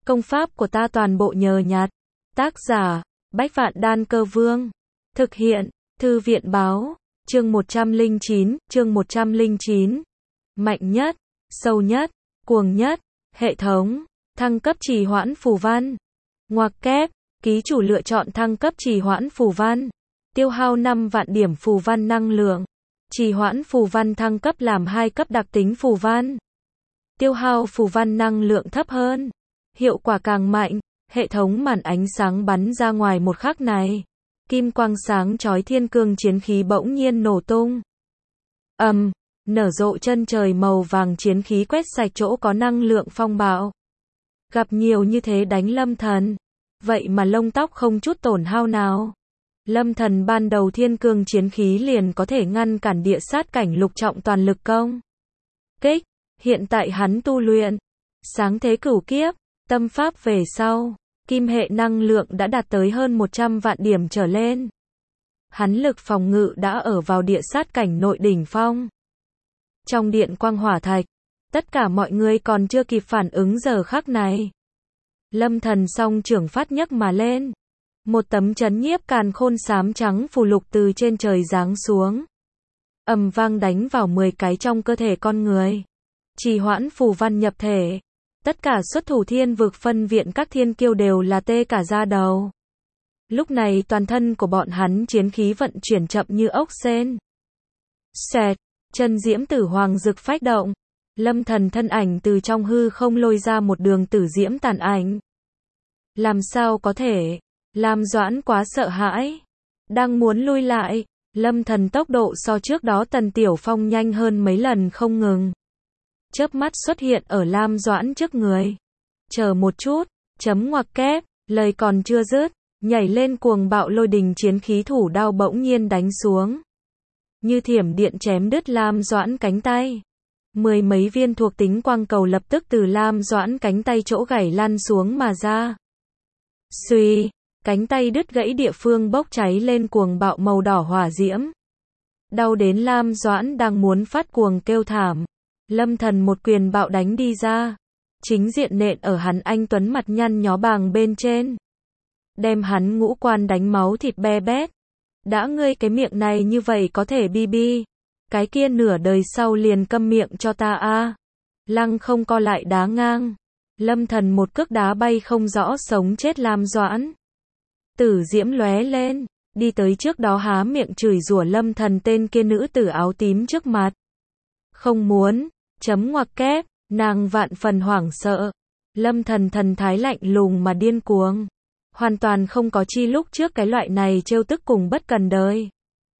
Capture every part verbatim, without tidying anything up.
Công pháp của ta toàn bộ nhờ nhặt. Tác giả, Bách Vạn Đan Cơ Vương. Thực hiện, Thư viện Báo. Chương một trăm lẻ chín, chương một trăm lẻ chín. Mạnh nhất, sâu nhất, cuồng nhất, hệ thống, thăng cấp trì hoãn phù văn. Ngoặc kép, ký chủ lựa chọn thăng cấp trì hoãn phù văn. Tiêu hao năm vạn điểm phù văn năng lượng. Trì hoãn phù văn thăng cấp làm hai cấp đặc tính phù văn. Tiêu hao phù văn năng lượng thấp hơn. Hiệu quả càng mạnh, hệ thống màn ánh sáng bắn ra ngoài một khắc này. Kim quang sáng chói thiên cương chiến khí bỗng nhiên nổ tung. Ầm, um, nở rộ chân trời màu vàng chiến khí quét sạch chỗ có năng lượng phong bạo. Gặp nhiều như thế đánh Lâm Thần, vậy mà lông tóc không chút tổn hao nào. Lâm Thần ban đầu thiên cương chiến khí liền có thể ngăn cản địa sát cảnh lục trọng toàn lực công kích, hiện tại hắn tu luyện sáng thế cửu kiếp, tâm pháp về sau, kim hệ năng lượng đã đạt tới hơn một trăm vạn điểm trở lên. Hắn lực phòng ngự đã ở vào địa sát cảnh nội đỉnh phong. Trong điện quang hỏa thạch, tất cả mọi người còn chưa kịp phản ứng giờ khắc này. Lâm Thần song trưởng phát nhấc mà lên. Một tấm chấn nhiếp càn khôn xám trắng phù lục từ trên trời giáng xuống. Ầm vang đánh vào mười cái trong cơ thể con người. Trì hoãn phù văn nhập thể. Tất cả xuất thủ thiên vực phân viện các thiên kiêu đều là tê cả da đầu. Lúc này toàn thân của bọn hắn chiến khí vận chuyển chậm như ốc sên. Xẹt, chân diễm tử hoàng rực phách động. Lâm Thần thân ảnh từ trong hư không lôi ra một đường tử diễm tàn ảnh. Làm sao có thể? Lam Doãn quá sợ hãi. Đang muốn lui lại, Lâm Thần tốc độ so trước đó Tần Tiểu Phong nhanh hơn mấy lần không ngừng. Chớp mắt xuất hiện ở Lam Doãn trước người. Chờ một chút, chấm ngoặc kép, lời còn chưa dứt, nhảy lên cuồng bạo lôi đình chiến khí thủ đao bỗng nhiên đánh xuống. Như thiểm điện chém đứt Lam Doãn cánh tay. Mười mấy viên thuộc tính quang cầu lập tức từ Lam Doãn cánh tay chỗ gãy lăn xuống mà ra. Xuy, cánh tay đứt gãy địa phương bốc cháy lên cuồng bạo màu đỏ hỏa diễm. Đau đến Lam Doãn đang muốn phát cuồng kêu thảm. Lâm Thần một quyền bạo đánh đi ra. Chính diện nện ở hắn anh tuấn mặt nhăn nhó bàng bên trên. Đem hắn ngũ quan đánh máu thịt be bét. Đã ngươi cái miệng này như vậy có thể bi bi. Cái kia nửa đời sau liền câm miệng cho ta a. Lăng không co lại đá ngang. Lâm Thần một cước đá bay không rõ sống chết Lam Doãn. Tử diễm lóe lên, đi tới trước đó há miệng chửi rủa Lâm Thần tên kia nữ tử áo tím trước mặt. Không muốn, chấm ngoặc kép, nàng vạn phần hoảng sợ. Lâm Thần thần thái lạnh lùng mà điên cuồng. Hoàn toàn không có chi lúc trước cái loại này trêu tức cùng bất cần đời.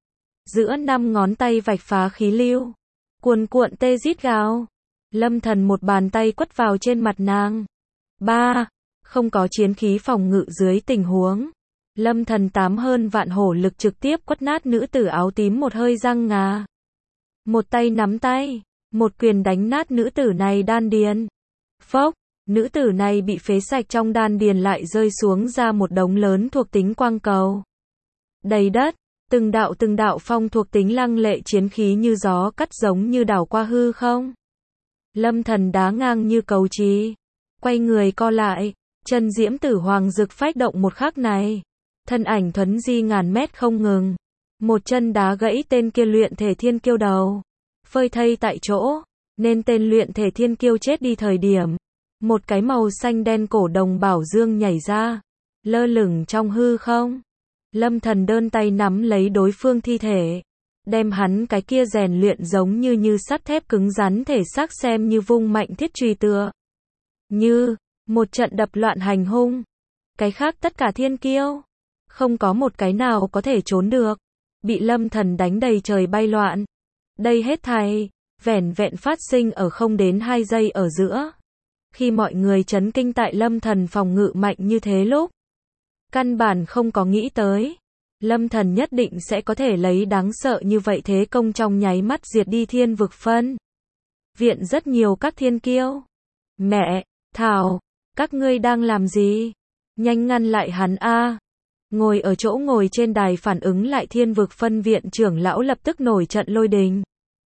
Giữa năm ngón tay vạch phá khí lưu. Cuồn cuộn tê rít gào. Lâm Thần một bàn tay quất vào trên mặt nàng. Ba, không có chiến khí phòng ngự dưới tình huống. Lâm Thần tám hơn vạn hổ lực trực tiếp quất nát nữ tử áo tím một hơi răng ngà. Một tay nắm tay, một quyền đánh nát nữ tử này đan điền. Phốc, nữ tử này bị phế sạch trong đan điền lại rơi xuống ra một đống lớn thuộc tính quang cầu. Đầy đất, từng đạo từng đạo phong thuộc tính lăng lệ chiến khí như gió cắt giống như đảo qua hư không. Lâm Thần đá ngang như cầu trì, quay người co lại, chân diễm tử hoàng rực phách động một khắc này. Thân ảnh thuấn di ngàn mét không ngừng. Một chân đá gãy tên kia luyện thể thiên kiêu đầu. Phơi thây tại chỗ. Nên tên luyện thể thiên kiêu chết đi thời điểm. Một cái màu xanh đen cổ đồng bảo dương nhảy ra. Lơ lửng trong hư không. Lâm Thần đơn tay nắm lấy đối phương thi thể. Đem hắn cái kia rèn luyện giống như như sắt thép cứng rắn thể xác xem như vung mạnh thiết truy tựa. Như, một trận đập loạn hành hung. Cái khác tất cả thiên kiêu. Không có một cái nào có thể trốn được. Bị Lâm Thần đánh đầy trời bay loạn. Đây hết thảy, vẻn vẹn phát sinh ở không đến hai giây ở giữa. Khi mọi người chấn kinh tại Lâm Thần phòng ngự mạnh như thế lúc. Căn bản không có nghĩ tới. Lâm Thần nhất định sẽ có thể lấy đáng sợ như vậy thế công trong nháy mắt diệt đi thiên vực phân viện rất nhiều các thiên kiêu. Mẹ, Thảo, các ngươi đang làm gì? Nhanh ngăn lại hắn a. Ngồi ở chỗ ngồi trên đài phản ứng lại thiên vực phân viện trưởng lão lập tức nổi trận lôi đình.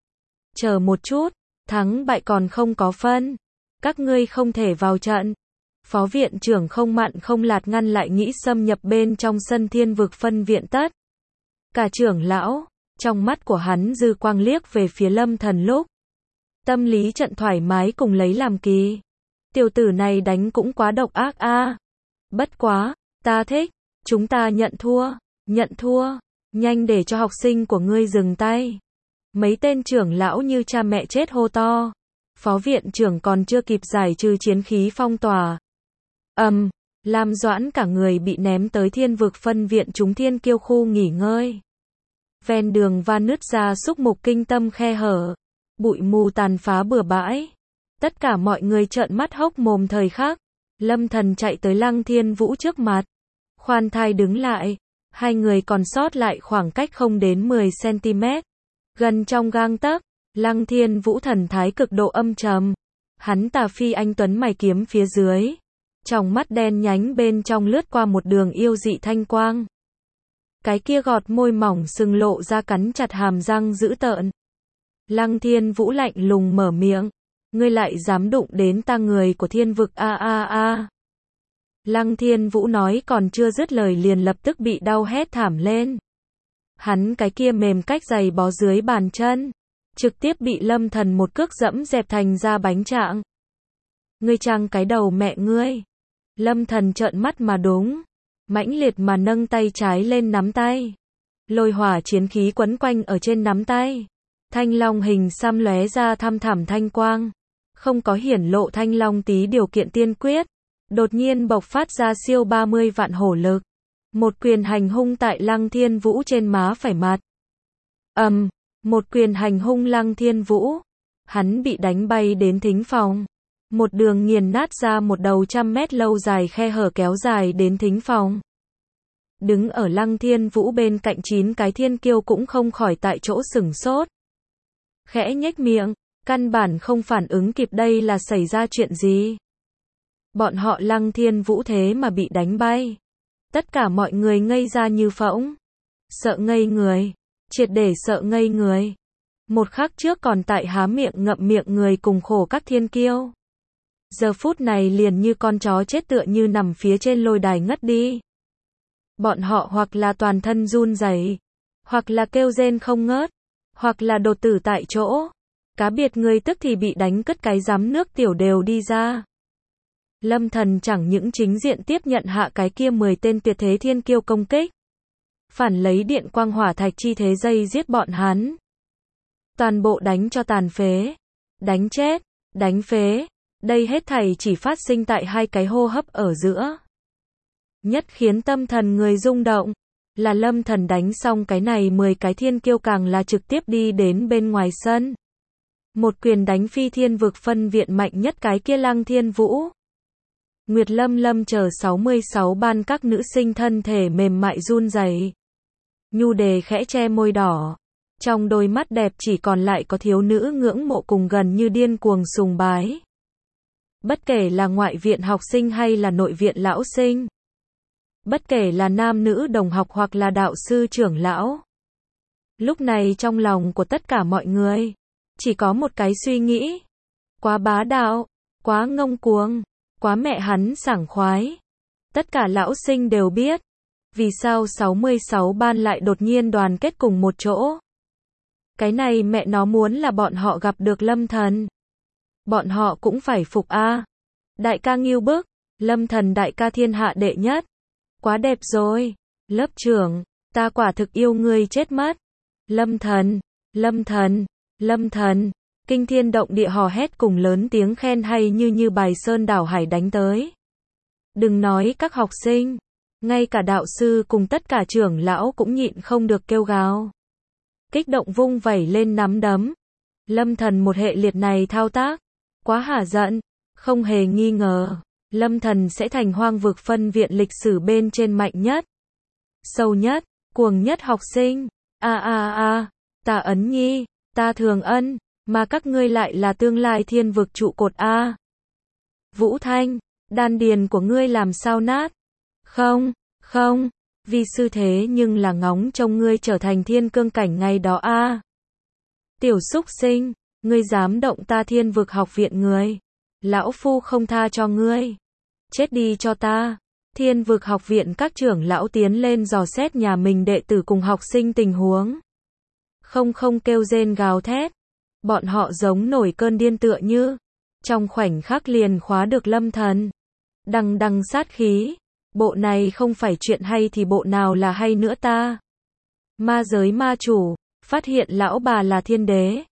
Chờ một chút, thắng bại còn không có phân. Các ngươi không thể vào trận. Phó viện trưởng không mặn không lạt ngăn lại nghĩ xâm nhập bên trong sân thiên vực phân viện tất. Cả trưởng lão, trong mắt của hắn dư quang liếc về phía Lâm Thần lúc. Tâm lý trận thoải mái cùng lấy làm kỳ. Tiểu tử này đánh cũng quá độc ác a. Bất quá, ta thích, chúng ta nhận thua, nhận thua, nhanh để cho học sinh của ngươi dừng tay. Mấy tên trưởng lão như cha mẹ chết hô to. Phó viện trưởng còn chưa kịp giải trừ chiến khí phong tỏa. Ầm, um, Lam Doãn cả người bị ném tới thiên vực phân viện chúng thiên kiêu khu nghỉ ngơi. Ven đường van nứt ra xúc mục kinh tâm khe hở, bụi mù tàn phá bừa bãi. Tất cả mọi người trợn mắt hốc mồm thời khắc. Lâm Thần chạy tới Lăng Thiên Vũ trước mặt. Khoan thai đứng lại, hai người còn sót lại khoảng cách không đến mười xăng-ti-mét. Gần trong gang tấc, Lăng Thiên Vũ thần thái cực độ âm trầm. Hắn tà phi anh tuấn mày kiếm phía dưới. Trong mắt đen nhánh bên trong lướt qua một đường yêu dị thanh quang. Cái kia gọt môi mỏng sừng lộ ra cắn chặt hàm răng dữ tợn. Lăng Thiên Vũ lạnh lùng mở miệng. Ngươi lại dám đụng đến ta người của thiên vực a a a. Lăng Thiên Vũ nói còn chưa dứt lời liền lập tức bị đau hét thảm lên. Hắn cái kia mềm cách giày bó dưới bàn chân. Trực tiếp bị Lâm Thần một cước dẫm dẹp thành ra bánh trạng. Ngươi trăng cái đầu mẹ ngươi. Lâm Thần trợn mắt mà đúng. Mãnh liệt mà nâng tay trái lên nắm tay. Lôi hỏa chiến khí quấn quanh ở trên nắm tay. Thanh long hình xăm lóe ra thăm thẳm thanh quang. Không có hiển lộ thanh long tí điều kiện tiên quyết. Đột nhiên bộc phát ra siêu ba mươi vạn hổ lực. Một quyền hành hung tại Lăng Thiên Vũ trên má phải mặt. Ầm, um, một quyền hành hung Lăng Thiên Vũ. Hắn bị đánh bay đến thính phòng. Một đường nghiền nát ra một đầu trăm mét lâu dài khe hở kéo dài đến thính phòng. Đứng ở Lăng Thiên Vũ bên cạnh chín cái thiên kiêu cũng không khỏi tại chỗ sửng sốt. Khẽ nhếch miệng, căn bản không phản ứng kịp đây là xảy ra chuyện gì. Bọn họ Lăng Thiên Vũ thế mà bị đánh bay. Tất cả mọi người ngây ra như phỗng. Sợ ngây người. Triệt để sợ ngây người. Một khắc trước còn tại há miệng ngậm miệng người cùng khổ các thiên kiêu. Giờ phút này liền như con chó chết tựa như nằm phía trên lôi đài ngất đi. Bọn họ hoặc là toàn thân run rẩy, hoặc là kêu rên không ngớt, hoặc là đột tử tại chỗ. Cá biệt người tức thì bị đánh cất cái giám nước tiểu đều đi ra. Lâm Thần chẳng những chính diện tiếp nhận hạ cái kia mười tên tuyệt thế thiên kiêu công kích. Phản lấy điện quang hỏa thạch chi thế dây giết bọn hắn. Toàn bộ đánh cho tàn phế. Đánh chết, đánh phế. Đây hết thảy chỉ phát sinh tại hai cái hô hấp ở giữa. Nhất khiến tâm thần người rung động, là Lâm Thần đánh xong cái này mười cái thiên kiêu càng là trực tiếp đi đến bên ngoài sân. Một quyền đánh phi thiên vực phân viện mạnh nhất cái kia Lăng Thiên Vũ. Nguyệt Lâm Lâm chờ sáu mươi sáu ban các nữ sinh thân thể mềm mại run rẩy. Nhu đề khẽ che môi đỏ. Trong đôi mắt đẹp chỉ còn lại có thiếu nữ ngưỡng mộ cùng gần như điên cuồng sùng bái. Bất kể là ngoại viện học sinh hay là nội viện lão sinh. Bất kể là nam nữ đồng học hoặc là đạo sư trưởng lão. Lúc này trong lòng của tất cả mọi người, chỉ có một cái suy nghĩ. Quá bá đạo, quá ngông cuồng, quá mẹ hắn sảng khoái. Tất cả lão sinh đều biết, vì sao sáu mươi sáu ban lại đột nhiên đoàn kết cùng một chỗ. Cái này mẹ nó muốn là bọn họ gặp được Lâm Thần. Bọn họ cũng phải phục a. Đại ca nghiêu bức, Lâm Thần đại ca thiên hạ đệ nhất. Quá đẹp rồi, lớp trưởng, ta quả thực yêu ngươi chết mất. Lâm Thần, Lâm Thần, Lâm Thần, kinh thiên động địa hò hét cùng lớn tiếng khen hay như như bài sơn đảo hải đánh tới. Đừng nói các học sinh, ngay cả đạo sư cùng tất cả trưởng lão cũng nhịn không được kêu gào. Kích động vung vẩy lên nắm đấm. Lâm Thần một hệ liệt này thao tác, quá hả giận, không hề nghi ngờ. Lâm Thần sẽ thành hoang vực phân viện lịch sử bên trên mạnh nhất, sâu nhất, cuồng nhất học sinh. A a a, ta Ấn Nhi, ta Thường Ân, mà các ngươi lại là tương lai thiên vực trụ cột a. Vũ Thanh, đan điền của ngươi làm sao nát? Không, không, vi sư thế nhưng là ngóng trông ngươi trở thành thiên cương cảnh ngày đó a. Tiểu súc sinh, ngươi dám động ta thiên vực học viện người, lão phu không tha cho ngươi. chết đi cho ta. Thiên vực học viện các trưởng lão tiến lên dò xét nhà mình đệ tử cùng học sinh tình huống. Không không kêu rên gào thét. Bọn họ giống nổi cơn điên tựa như. Trong khoảnh khắc liền khóa được Lâm Thần. Đằng đằng sát khí. Bộ này không phải chuyện hay thì bộ nào là hay nữa ta. Ma giới ma chủ. Phát hiện lão bà là thiên đế.